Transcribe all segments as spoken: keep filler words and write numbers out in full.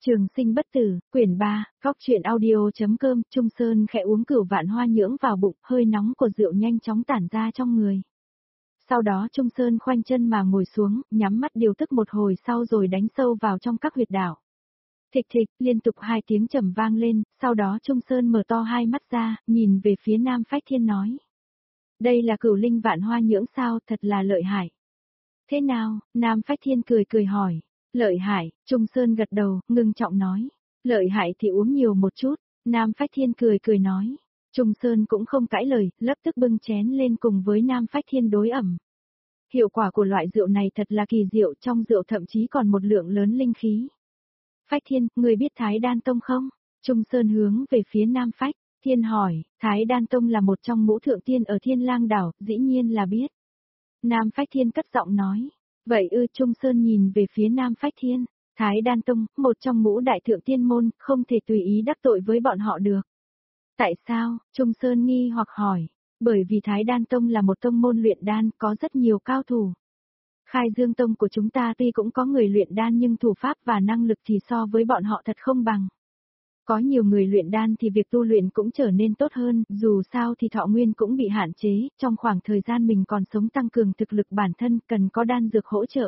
Trường sinh bất tử, quyển ba, góc truyện audio.com, Trung Sơn khẽ uống cửu vạn hoa nhưỡng vào bụng, hơi nóng của rượu nhanh chóng tản ra trong người. Sau đó Trung Sơn khoanh chân mà ngồi xuống, nhắm mắt điều tức một hồi sau rồi đánh sâu vào trong các huyệt đạo. Thịch thịch, liên tục hai tiếng trầm vang lên, sau đó Trung Sơn mở to hai mắt ra, nhìn về phía Nam Phách Thiên nói. Đây là cửu linh vạn hoa nhưỡng sao, thật là lợi hại. Thế nào, Nam Phách Thiên cười cười hỏi. Lợi hại, Trung Sơn gật đầu, ngưng trọng nói. Lợi hại thì uống nhiều một chút, Nam Phách Thiên cười cười nói. Trung Sơn cũng không cãi lời, lập tức bưng chén lên cùng với Nam Phách Thiên đối ẩm. Hiệu quả của loại rượu này thật là kỳ diệu, trong rượu thậm chí còn một lượng lớn linh khí. Phách Thiên, người biết Thái Đan Tông không? Trung Sơn hướng về phía Nam Phách Thiên hỏi, Thái Đan Tông là một trong ngũ thượng tiên ở Thiên Lang Đảo, dĩ nhiên là biết. Nam Phách Thiên cất giọng nói. Vậy ư, Trung Sơn nhìn về phía Nam Phách Thiên, Thái Đan Tông, một trong ngũ đại thượng tiên môn, không thể tùy ý đắc tội với bọn họ được. Tại sao? Trung Sơn nghi hoặc hỏi. Bởi vì Thái Đan Tông là một tông môn luyện đan, có rất nhiều cao thủ. Khai Dương Tông của chúng ta tuy cũng có người luyện đan nhưng thủ pháp và năng lực thì so với bọn họ thật không bằng. Có nhiều người luyện đan thì việc tu luyện cũng trở nên tốt hơn, dù sao thì thọ nguyên cũng bị hạn chế, trong khoảng thời gian mình còn sống tăng cường thực lực bản thân cần có đan dược hỗ trợ.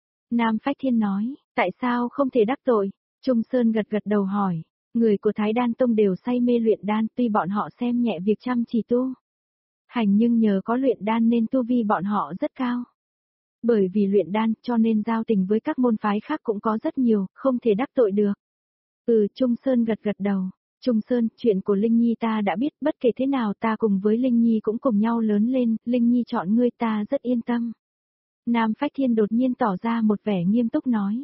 Nam Phách Thiên nói, tại sao không thể đắc tội? Trung Sơn gật gật đầu hỏi, người của Thái Đan Tông đều say mê luyện đan tuy bọn họ xem nhẹ việc chăm chỉ tu hành nhưng nhờ có luyện đan nên tu vi bọn họ rất cao. Bởi vì luyện đan cho nên giao tình với các môn phái khác cũng có rất nhiều, không thể đắc tội được. Ừ, Trung Sơn gật gật đầu. Trung Sơn, chuyện của Linh Nhi ta đã biết, bất kể thế nào ta cùng với Linh Nhi cũng cùng nhau lớn lên, Linh Nhi chọn ngươi ta rất yên tâm. Nam Phách Thiên đột nhiên tỏ ra một vẻ nghiêm túc nói.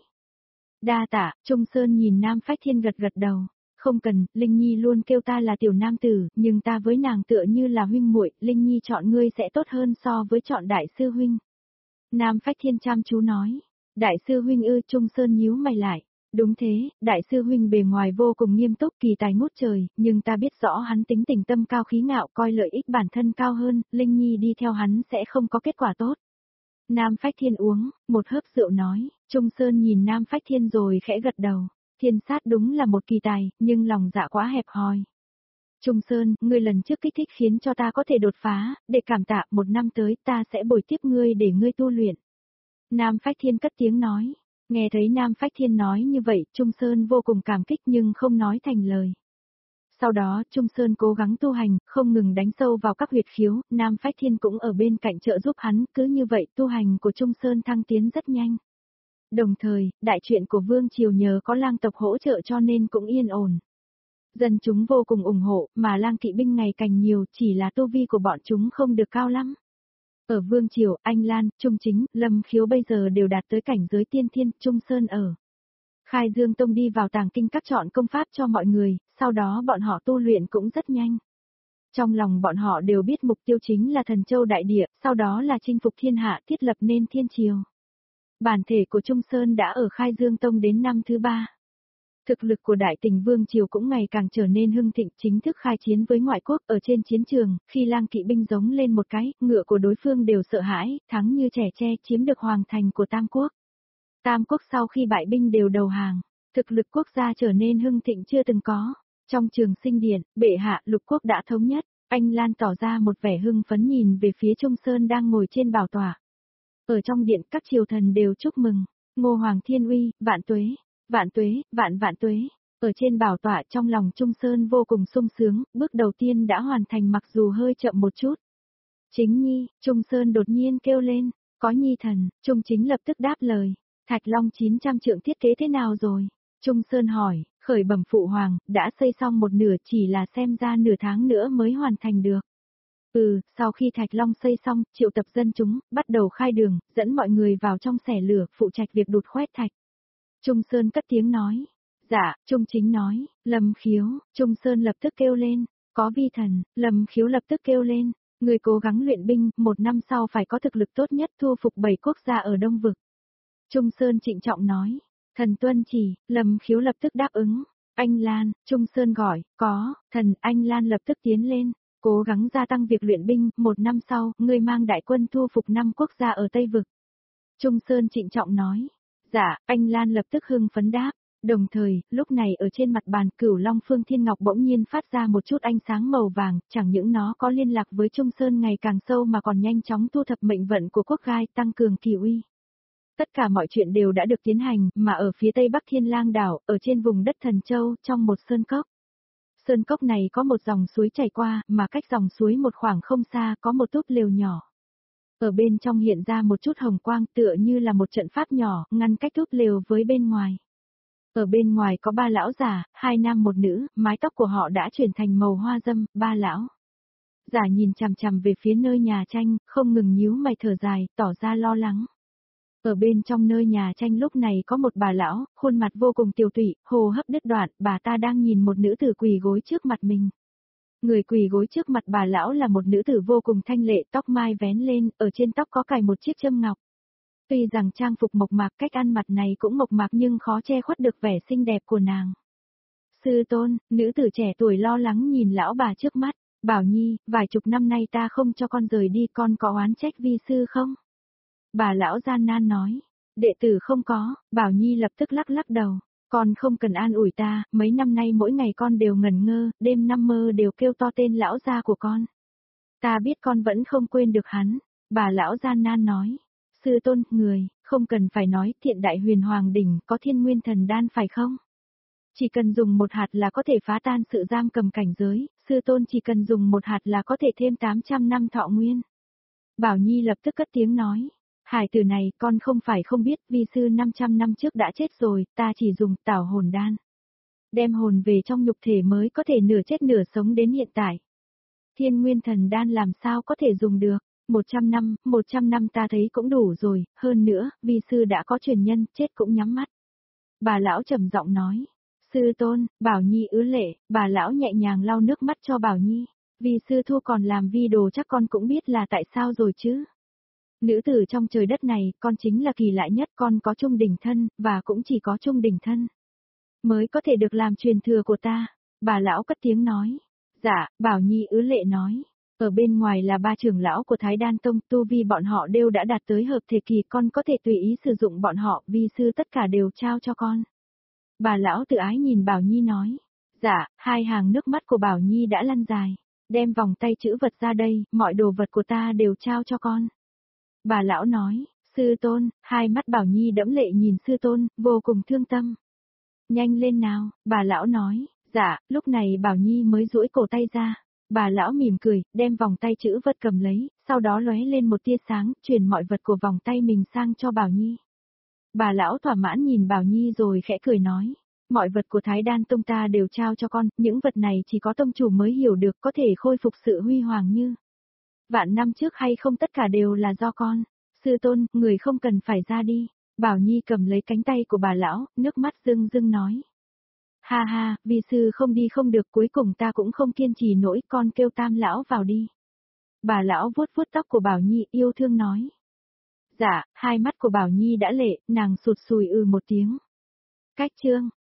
Đa tạ, Trung Sơn nhìn Nam Phách Thiên gật gật đầu. Không cần, Linh Nhi luôn kêu ta là tiểu nam tử, nhưng ta với nàng tựa như là huynh muội, Linh Nhi chọn ngươi sẽ tốt hơn so với chọn đại sư huynh. Nam Phách Thiên chăm chú nói. Đại sư huynh ư, Trung Sơn nhíu mày lại. Đúng thế, đại sư huynh bề ngoài vô cùng nghiêm túc kỳ tài ngút trời, nhưng ta biết rõ hắn tính tình tâm cao khí ngạo coi lợi ích bản thân cao hơn, Linh Nhi đi theo hắn sẽ không có kết quả tốt. Nam Phách Thiên uống, một hớp rượu nói, Trung Sơn nhìn Nam Phách Thiên rồi khẽ gật đầu, Thiên Sát đúng là một kỳ tài, nhưng lòng dạ quá hẹp hòi. Trung Sơn, ngươi lần trước kích thích khiến cho ta có thể đột phá, để cảm tạ một năm tới ta sẽ bồi tiếp ngươi để ngươi tu luyện. Nam Phách Thiên cất tiếng nói. Nghe thấy Nam Phách Thiên nói như vậy, Trung Sơn vô cùng cảm kích nhưng không nói thành lời. Sau đó, Trung Sơn cố gắng tu hành, không ngừng đánh sâu vào các huyệt khiếu, Nam Phách Thiên cũng ở bên cạnh trợ giúp hắn, cứ như vậy tu hành của Trung Sơn thăng tiến rất nhanh. Đồng thời, đại chuyện của Vương Triều nhờ có Lang tộc hỗ trợ cho nên cũng yên ổn. Dân chúng vô cùng ủng hộ, mà Lang kỵ binh ngày càng nhiều, chỉ là tu vi của bọn chúng không được cao lắm. Ở Vương Triều, Anh Lan, Trung Chính, Lâm Khiếu bây giờ đều đạt tới cảnh giới tiên thiên, Trung Sơn ở. Khai Dương Tông đi vào tàng kinh các chọn công pháp cho mọi người, sau đó bọn họ tu luyện cũng rất nhanh. Trong lòng bọn họ đều biết mục tiêu chính là Thần Châu Đại Địa, sau đó là chinh phục thiên hạ thiết lập nên thiên triều. Bản thể của Trung Sơn đã ở Khai Dương Tông đến năm thứ ba. Thực lực của Đại Tình Vương Triều cũng ngày càng trở nên hưng thịnh, chính thức khai chiến với ngoại quốc ở trên chiến trường, khi Lang kỵ binh giống lên một cái, ngựa của đối phương đều sợ hãi, thắng như trẻ tre chiếm được hoàng thành của Tam Quốc. Tam Quốc sau khi bại binh đều đầu hàng, thực lực quốc gia trở nên hưng thịnh chưa từng có. Trong Trường Sinh Điện, bệ hạ lục quốc đã thống nhất, Anh Lan tỏ ra một vẻ hưng phấn nhìn về phía Trung Sơn đang ngồi trên bảo tọa. Ở trong điện các triều thần đều chúc mừng, Ngô Hoàng Thiên Uy, vạn tuế. Vạn tuế, vạn vạn tuế, ở trên bảo tọa trong lòng Trung Sơn vô cùng sung sướng, bước đầu tiên đã hoàn thành mặc dù hơi chậm một chút. Chính Nhi, Trung Sơn đột nhiên kêu lên, có Nhi thần, Trung Chính lập tức đáp lời, Thạch Long chín trăm trượng thiết kế thế nào rồi? Trung Sơn hỏi, khởi bẩm phụ hoàng, đã xây xong một nửa chỉ là xem ra nửa tháng nữa mới hoàn thành được. Ừ, sau khi Thạch Long xây xong, triệu tập dân chúng, bắt đầu khai đường, dẫn mọi người vào trong xẻ lửa, phụ trách việc đụt khoét thạch. Trung Sơn cất tiếng nói. Dạ, Trung Chính nói, Lâm Khiếu, Trung Sơn lập tức kêu lên, có vi thần, Lâm Khiếu lập tức kêu lên, người cố gắng luyện binh, một năm sau phải có thực lực tốt nhất thu phục bảy quốc gia ở Đông Vực. Trung Sơn trịnh trọng nói, thần tuân chỉ, Lâm Khiếu lập tức đáp ứng, Anh Lan, Trung Sơn gọi, có, thần, Anh Lan lập tức tiến lên, cố gắng gia tăng việc luyện binh, một năm sau, người mang đại quân thu phục năm quốc gia ở Tây Vực. Trung Sơn trịnh trọng nói. Dạ, Anh Lan lập tức hưng phấn đáp, Đồng thời, lúc này ở trên mặt bàn Cửu Long Phương Thiên Ngọc bỗng nhiên phát ra một chút ánh sáng màu vàng, chẳng những nó có liên lạc với Trung Sơn ngày càng sâu mà còn nhanh chóng thu thập mệnh vận của quốc gai tăng cường kỳ uy. Tất cả mọi chuyện đều đã được tiến hành, mà ở phía tây bắc Thiên Lang đảo, ở trên vùng đất Thần Châu, trong một sơn cốc. Sơn cốc này có một dòng suối chảy qua, mà cách dòng suối một khoảng không xa có một túp lều nhỏ. Ở bên trong hiện ra một chút hồng quang tựa như là một trận pháp nhỏ, ngăn cách túp lều với bên ngoài. Ở bên ngoài có ba lão già, hai nam một nữ, mái tóc của họ đã chuyển thành màu hoa dâm, ba lão. Già nhìn chằm chằm về phía nơi nhà tranh, không ngừng nhíu mày thở dài, tỏ ra lo lắng. Ở bên trong nơi nhà tranh lúc này có một bà lão, khuôn mặt vô cùng tiều tụy, hô hấp đứt đoạn, bà ta đang nhìn một nữ tử quỳ gối trước mặt mình. Người quỳ gối trước mặt bà lão là một nữ tử vô cùng thanh lệ, tóc mai vén lên, ở trên tóc có cài một chiếc châm ngọc. Tuy rằng trang phục mộc mạc, cách ăn mặc này cũng mộc mạc nhưng khó che khuất được vẻ xinh đẹp của nàng. Sư tôn, nữ tử trẻ tuổi lo lắng nhìn lão bà trước mắt, Bảo Nhi, vài chục năm nay ta không cho con rời đi, con có oán trách vi sư không? Bà lão gian nan nói, đệ tử không có, Bảo Nhi lập tức lắc lắc đầu, con không cần an ủi ta, mấy năm nay mỗi ngày con đều ngẩn ngơ, đêm năm mơ đều kêu to tên lão gia của con. Ta biết con vẫn không quên được hắn, bà lão gian nan nói, sư tôn, người, không cần phải nói, Thiện Đại Huyền Hoàng Đỉnh có Thiên Nguyên Thần Đan phải không? Chỉ cần dùng một hạt là có thể phá tan sự giam cầm cảnh giới, sư tôn chỉ cần dùng một hạt là có thể thêm tám trăm năm thọ nguyên. Bảo Nhi lập tức cất tiếng nói. Hải tử này, con không phải không biết, vi sư năm trăm năm trước đã chết rồi, ta chỉ dùng tảo hồn đan. Đem hồn về trong nhục thể mới có thể nửa chết nửa sống đến hiện tại. Thiên Nguyên Thần Đan làm sao có thể dùng được, một trăm năm, một trăm năm ta thấy cũng đủ rồi, hơn nữa, vi sư đã có truyền nhân, chết cũng nhắm mắt. Bà lão trầm giọng nói, sư tôn, Bảo Nhi ứ lệ, bà lão nhẹ nhàng lau nước mắt cho Bảo Nhi, vi sư thu còn làm vi đồ chắc con cũng biết là tại sao rồi chứ. Nữ tử trong trời đất này, con chính là kỳ lạ nhất, con có chung đỉnh thân, và cũng chỉ có chung đỉnh thân. Mới có thể được làm truyền thừa của ta. Bà lão cất tiếng nói. Dạ, Bảo Nhi ứ lệ nói. Ở bên ngoài là ba trưởng lão của Thái Đan Tông, tu vi bọn họ đều đã đạt tới hợp thể kỳ, con có thể tùy ý sử dụng bọn họ, vi sư tất cả đều trao cho con. Bà lão tự ái nhìn Bảo Nhi nói. Dạ, hai hàng nước mắt của Bảo Nhi đã lăn dài. Đem vòng tay chữ vật ra đây, mọi đồ vật của ta đều trao cho con. Bà lão nói, sư tôn, hai mắt Bảo Nhi đẫm lệ nhìn sư tôn, vô cùng thương tâm. Nhanh lên nào, bà lão nói, dạ, lúc này Bảo Nhi mới duỗi cổ tay ra. Bà lão mỉm cười, đem vòng tay chữ vật cầm lấy, sau đó lóe lên một tia sáng, truyền mọi vật của vòng tay mình sang cho Bảo Nhi. Bà lão thỏa mãn nhìn Bảo Nhi rồi khẽ cười nói, mọi vật của Thái Đan Tông ta đều trao cho con, những vật này chỉ có tông chủ mới hiểu được, có thể khôi phục sự huy hoàng như vạn năm trước hay không, tất cả đều là do con. Sư tôn, người không cần phải ra đi. Bảo Nhi cầm lấy cánh tay của bà lão, nước mắt rưng rưng nói. Ha ha, vì sư không đi không được, cuối cùng ta cũng không kiên trì nổi, con kêu Tam lão vào đi. Bà lão vuốt vuốt tóc của Bảo Nhi, yêu thương nói. Dạ, hai mắt của Bảo Nhi đã lệ, nàng sụt sùi ừ một tiếng. Cách chương.